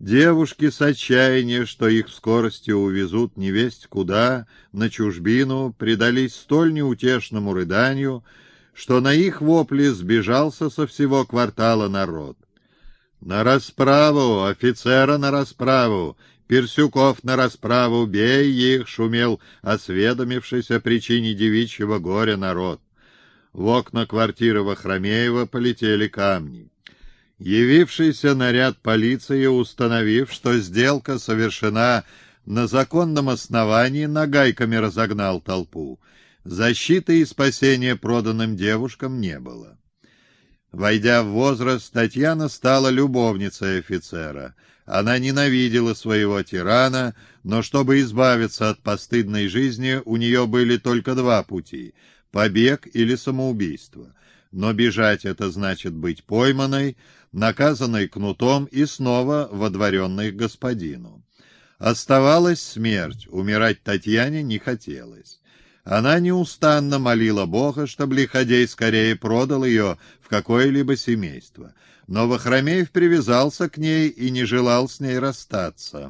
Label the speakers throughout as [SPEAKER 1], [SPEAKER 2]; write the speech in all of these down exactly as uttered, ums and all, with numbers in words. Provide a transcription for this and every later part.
[SPEAKER 1] Девушки с отчаяния, что их в скорости увезут невесть куда, на чужбину, предались столь неутешному рыданию, что на их вопли сбежался со всего квартала народ. «На расправу! Офицера на расправу! Персюков на расправу! Бей их!» — шумел осведомившийся о причине девичьего горя народ. В окна квартиры Вахромеева полетели камни. Явившийся наряд полиции, установив, что сделка совершена на законном основании, нагайками разогнал толпу. Защиты и спасения проданным девушкам не было. Войдя в возраст, Татьяна стала любовницей офицера. Она ненавидела своего тирана, но чтобы избавиться от постыдной жизни, у нее были только два пути — побег или самоубийство. Но бежать — это значит быть пойманной, наказанной кнутом и снова водворенной к господину. Оставалась смерть, умирать Татьяне не хотелось. Она неустанно молила Бога, чтобы лиходей скорее продал ее в какое-либо семейство. Но Вахромеев привязался к ней и не желал с ней расстаться.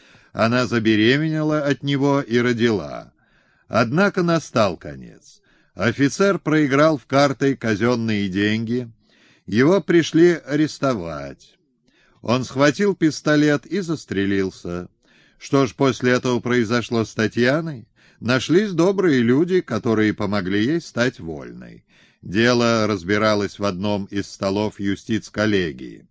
[SPEAKER 1] Она забеременела от него и родила. Однако настал конец. Офицер проиграл в карты казенные деньги. Его пришли арестовать. Он схватил пистолет и застрелился. Что ж после этого произошло с Татьяной? Нашлись добрые люди, которые помогли ей стать вольной. Дело разбиралось в одном из столов юстиц-коллегии.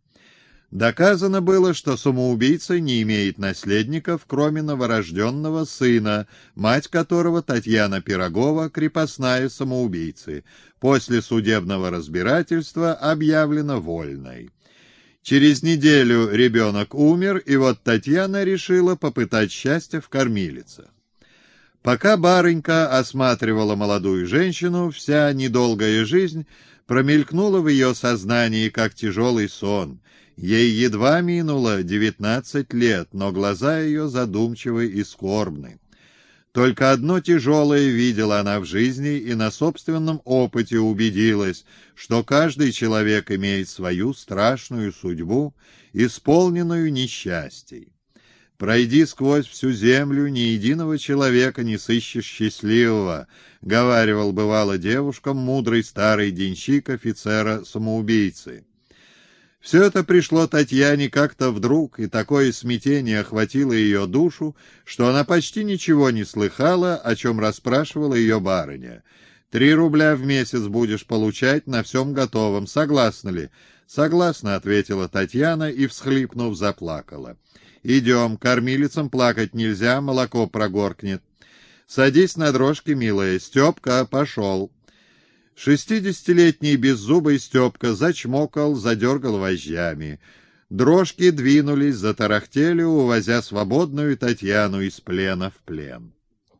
[SPEAKER 1] Доказано было, что самоубийца не имеет наследников, кроме новорожденного сына, мать которого, Татьяна Пирогова, крепостная самоубийцы, после судебного разбирательства объявлена вольной. Через неделю ребенок умер, и вот Татьяна решила попытать счастье в кормилицах. Пока барынька осматривала молодую женщину, вся недолгая жизнь промелькнула в ее сознании, как тяжелый сон. Ей едва минуло девятнадцать лет, но глаза ее задумчивы и скорбны. Только одно тяжелое видела она в жизни и на собственном опыте убедилась, что каждый человек имеет свою страшную судьбу, исполненную несчастий. «Пройди сквозь всю землю, ни единого человека не сыщешь счастливого», — говаривал бывало девушкам мудрый старый денщик офицера-самоубийцы. Все это пришло Татьяне как-то вдруг, и такое смятение охватило ее душу, что она почти ничего не слыхала, о чем расспрашивала ее барыня. «Три рубля в месяц будешь получать на всем готовом. Согласна ли?» «Согласна», — ответила Татьяна и, всхлипнув, заплакала. «Идем, кормилицам плакать нельзя, молоко прогоркнет. Садись на дрожки, милая. Степка, пошел». Шестидесятилетний беззубый Степка зачмокал, задергал вожжами. Дрожки двинулись, затарахтели, увозя свободную Татьяну из плена в плен.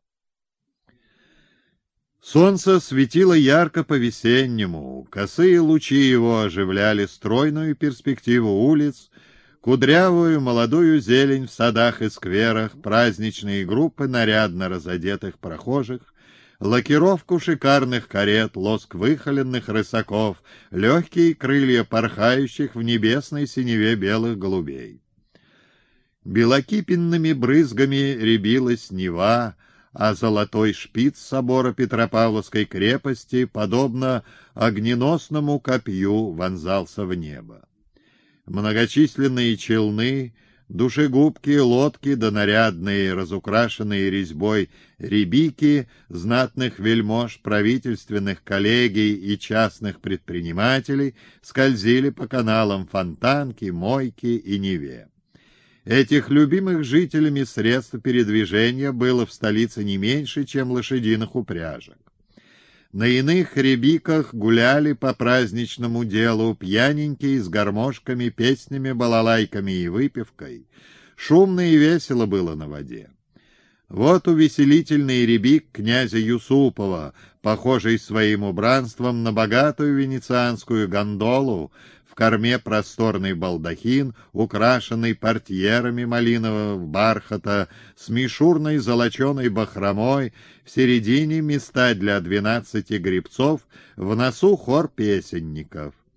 [SPEAKER 1] Солнце светило ярко по-весеннему, косые лучи его оживляли стройную перспективу улиц, кудрявую молодую зелень в садах и скверах, праздничные группы нарядно разодетых прохожих, лакировку шикарных карет, лоск выхоленных рысаков, легкие крылья порхающих в небесной синеве белых голубей. Белокипенными брызгами рябилась Нева, а золотой шпиц собора Петропавловской крепости, подобно огненосному копью, вонзался в небо. Многочисленные челны, душегубки, лодки да нарядные, разукрашенные резьбой рябики знатных вельмож, правительственных коллегий и частных предпринимателей скользили по каналам Фонтанки, Мойки и Неве. Этих любимых жителями средств передвижения было в столице не меньше, чем лошадиных упряжек. На иных рябиках гуляли по праздничному делу пьяненькие с гармошками, песнями, балалайками и выпивкой. Шумно и весело было на воде. Вот увеселительный рябик князя Юсупова, похожий своим убранством на богатую венецианскую гондолу, в корме просторный балдахин, украшенный портьерами малинового бархата, с мишурной золоченой бахромой, в середине места для двенадцати гребцов, в носу хор песенников.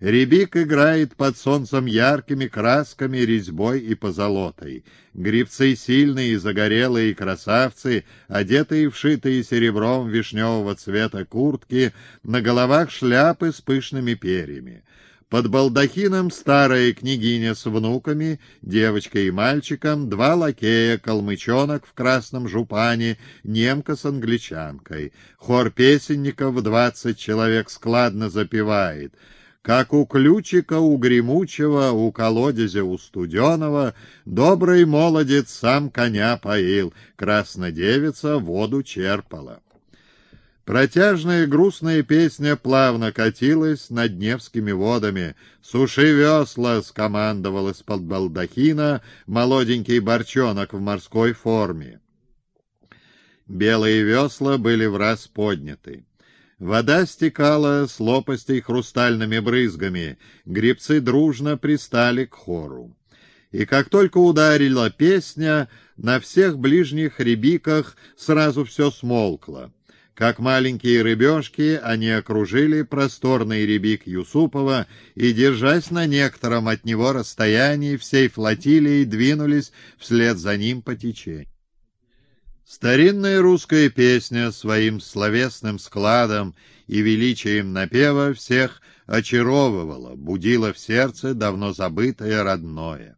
[SPEAKER 1] Рябик играет под солнцем яркими красками, резьбой и позолотой. Гребцы сильные, загорелые красавцы, одетые в шитые серебром вишневого цвета куртки, на головах шляпы с пышными перьями. Под балдахином старая княгиня с внуками, девочкой и мальчиком, два лакея, калмычонок в красном жупане, немка с англичанкой. Хор песенников двадцать человек складно запевает. Как у ключика, у гремучего, у колодезя, у студеного, добрый молодец сам коня поил, краснодевица воду черпала. Протяжная грустная песня плавно катилась над Невскими водами. «Суши весла!» — скомандовал из-под балдахина молоденький борчонок в морской форме. Белые весла были враз подняты. Вода стекала с лопастей хрустальными брызгами, гребцы дружно пристали к хору. И как только ударила песня, на всех ближних рябиках сразу все смолкло. Как маленькие рыбешки, они окружили просторный рябик Юсупова и, держась на некотором от него расстоянии, всей флотилией двинулись вслед за ним по течению. Старинная русская песня своим словесным складом и величием напева всех очаровывала, будила в сердце давно забытое родное.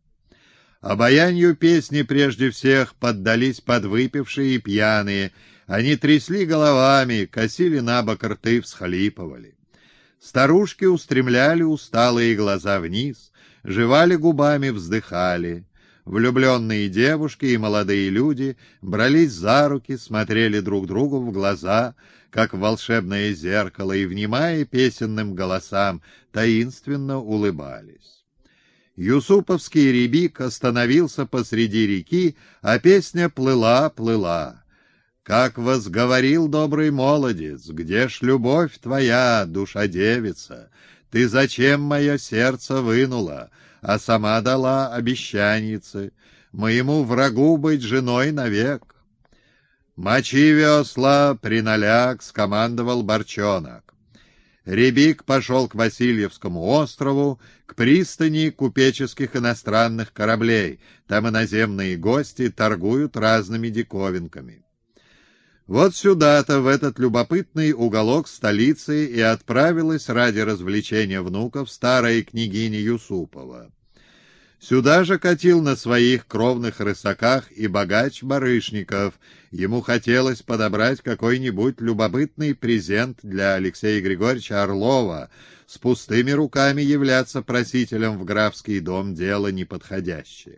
[SPEAKER 1] Обаянию песни прежде всех поддались подвыпившие и пьяные. Они трясли головами, косили на бок рты, всхлипывали. Старушки устремляли усталые глаза вниз, жевали губами, вздыхали. Влюбленные девушки и молодые люди брались за руки, смотрели друг другу в глаза, как в волшебное зеркало, и, внимая песенным голосам, таинственно улыбались. Юсуповский рябик остановился посреди реки, а песня плыла, плыла. Как возговорил добрый молодец, где ж любовь твоя, душа девица? Ты зачем мое сердце вынула, а сама дала обещанице моему врагу быть женой навек? «Мочи весла, приналяк!» — скомандовал борчонок. Рябик пошел к Васильевскому острову, к пристани купеческих иностранных кораблей. Там иноземные гости торгуют разными диковинками. Вот сюда-то, в этот любопытный уголок столицы, и отправилась ради развлечения внуков старая княгиня Юсупова. Сюда же катил на своих кровных рысаках и богач Барышников. Ему хотелось подобрать какой-нибудь любопытный презент для Алексея Григорьевича Орлова. С пустыми руками являться просителем в графский дом — дело неподходящее.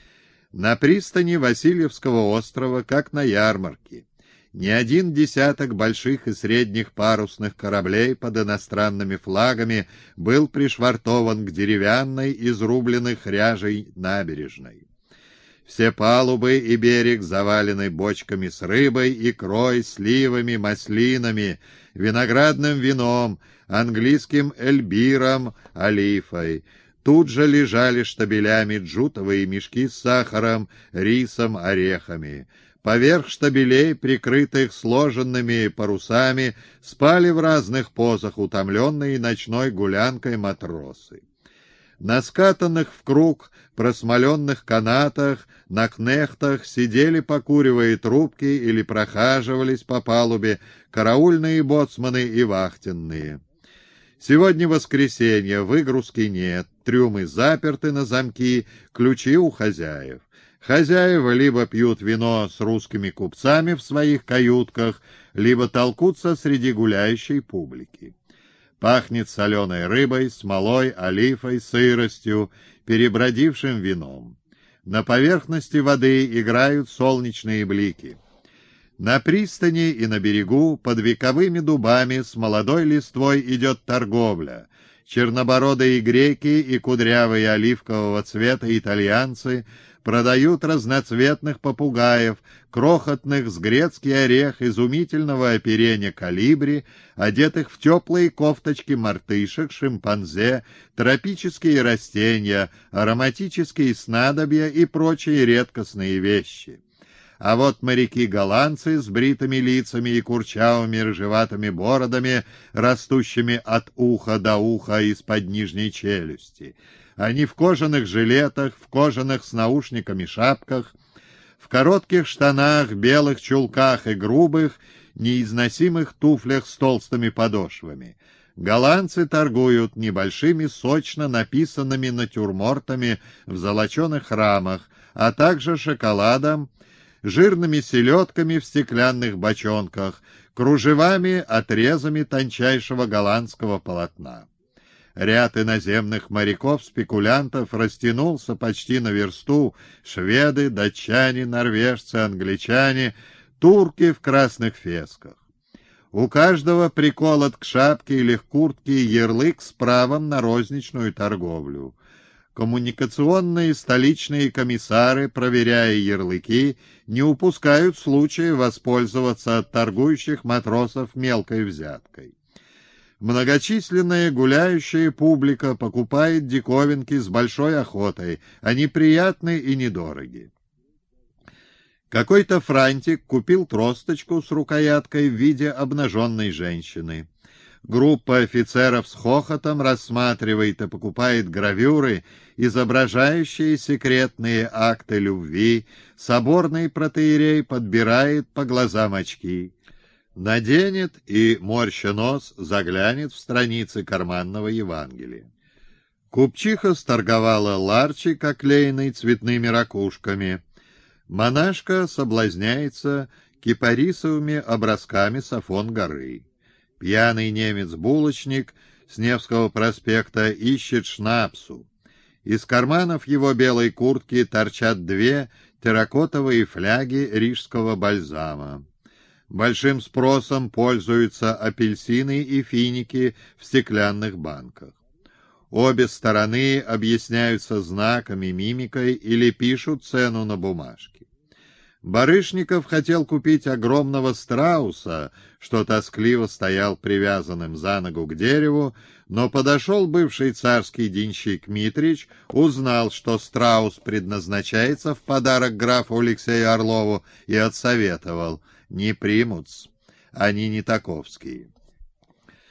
[SPEAKER 1] На пристани Васильевского острова, как на ярмарке, не один десяток больших и средних парусных кораблей под иностранными флагами был пришвартован к деревянной, изрубленной ряжей набережной. Все палубы и берег завалены бочками с рыбой, икрой, сливами, маслинами, виноградным вином, английским эльбиром, олифой. Тут же лежали штабелями джутовые мешки с сахаром, рисом, орехами. Поверх штабелей, прикрытых сложенными парусами, спали в разных позах утомленные ночной гулянкой матросы. На скатанных в круг просмоленных канатах, на кнехтах сидели, покуривая трубки, или прохаживались по палубе караульные боцманы и вахтенные. Сегодня воскресенье, выгрузки нет, трюмы заперты на замки, ключи у хозяев. Хозяева либо пьют вино с русскими купцами в своих каютках, либо толкутся среди гуляющей публики. Пахнет соленой рыбой, смолой, олифой, сыростью, перебродившим вином. На поверхности воды играют солнечные блики. На пристани и на берегу под вековыми дубами с молодой листвой идет торговля. Чернобородые греки и кудрявые оливкового цвета итальянцы продают разноцветных попугаев, крохотных с грецкий орех, изумительного оперения колибри, одетых в теплые кофточки мартышек, шимпанзе, тропические растения, ароматические снадобья и прочие редкостные вещи. А вот моряки-голландцы с бритыми лицами и курчавыми рыжеватыми бородами, растущими от уха до уха из-под нижней челюсти. Они в кожаных жилетах, в кожаных с наушниками шапках, в коротких штанах, белых чулках и грубых, неизносимых туфлях с толстыми подошвами. Голландцы торгуют небольшими сочно написанными натюрмортами в золоченых рамах, а также шоколадом, жирными селедками в стеклянных бочонках, кружевами, отрезами тончайшего голландского полотна. Ряд иноземных моряков-спекулянтов растянулся почти на версту: шведы, датчане, норвежцы, англичане, турки в красных фесках. У каждого приколот к шапке или к куртке ярлык с правом на розничную торговлю. Коммуникационные столичные комиссары, проверяя ярлыки, не упускают случая воспользоваться от торгующих матросов мелкой взяткой. Многочисленная гуляющая публика покупает диковинки с большой охотой, они приятны и недороги. Какой-то франтик купил тросточку с рукояткой в виде обнаженной женщины. Группа офицеров с хохотом рассматривает и покупает гравюры, изображающие секретные акты любви. Соборный протоиерей подбирает по глазам очки. Наденет и, морща нос, заглянет в страницы карманного Евангелия. Купчиха сторговала ларчик, оклеенный цветными ракушками. Монашка соблазняется кипарисовыми образками с Афон горы. Пьяный немец-булочник с Невского проспекта ищет шнапсу. Из карманов его белой куртки торчат две терракотовые фляги рижского бальзама. Большим спросом пользуются апельсины и финики в стеклянных банках. Обе стороны объясняются знаками, мимикой или пишут цену на бумажке. Барышников хотел купить огромного страуса, что тоскливо стоял привязанным за ногу к дереву, но подошел бывший царский денщик Митрич, узнал, что страус предназначается в подарок графу Алексею Орлову, и отсоветовал: не примут, они не таковские.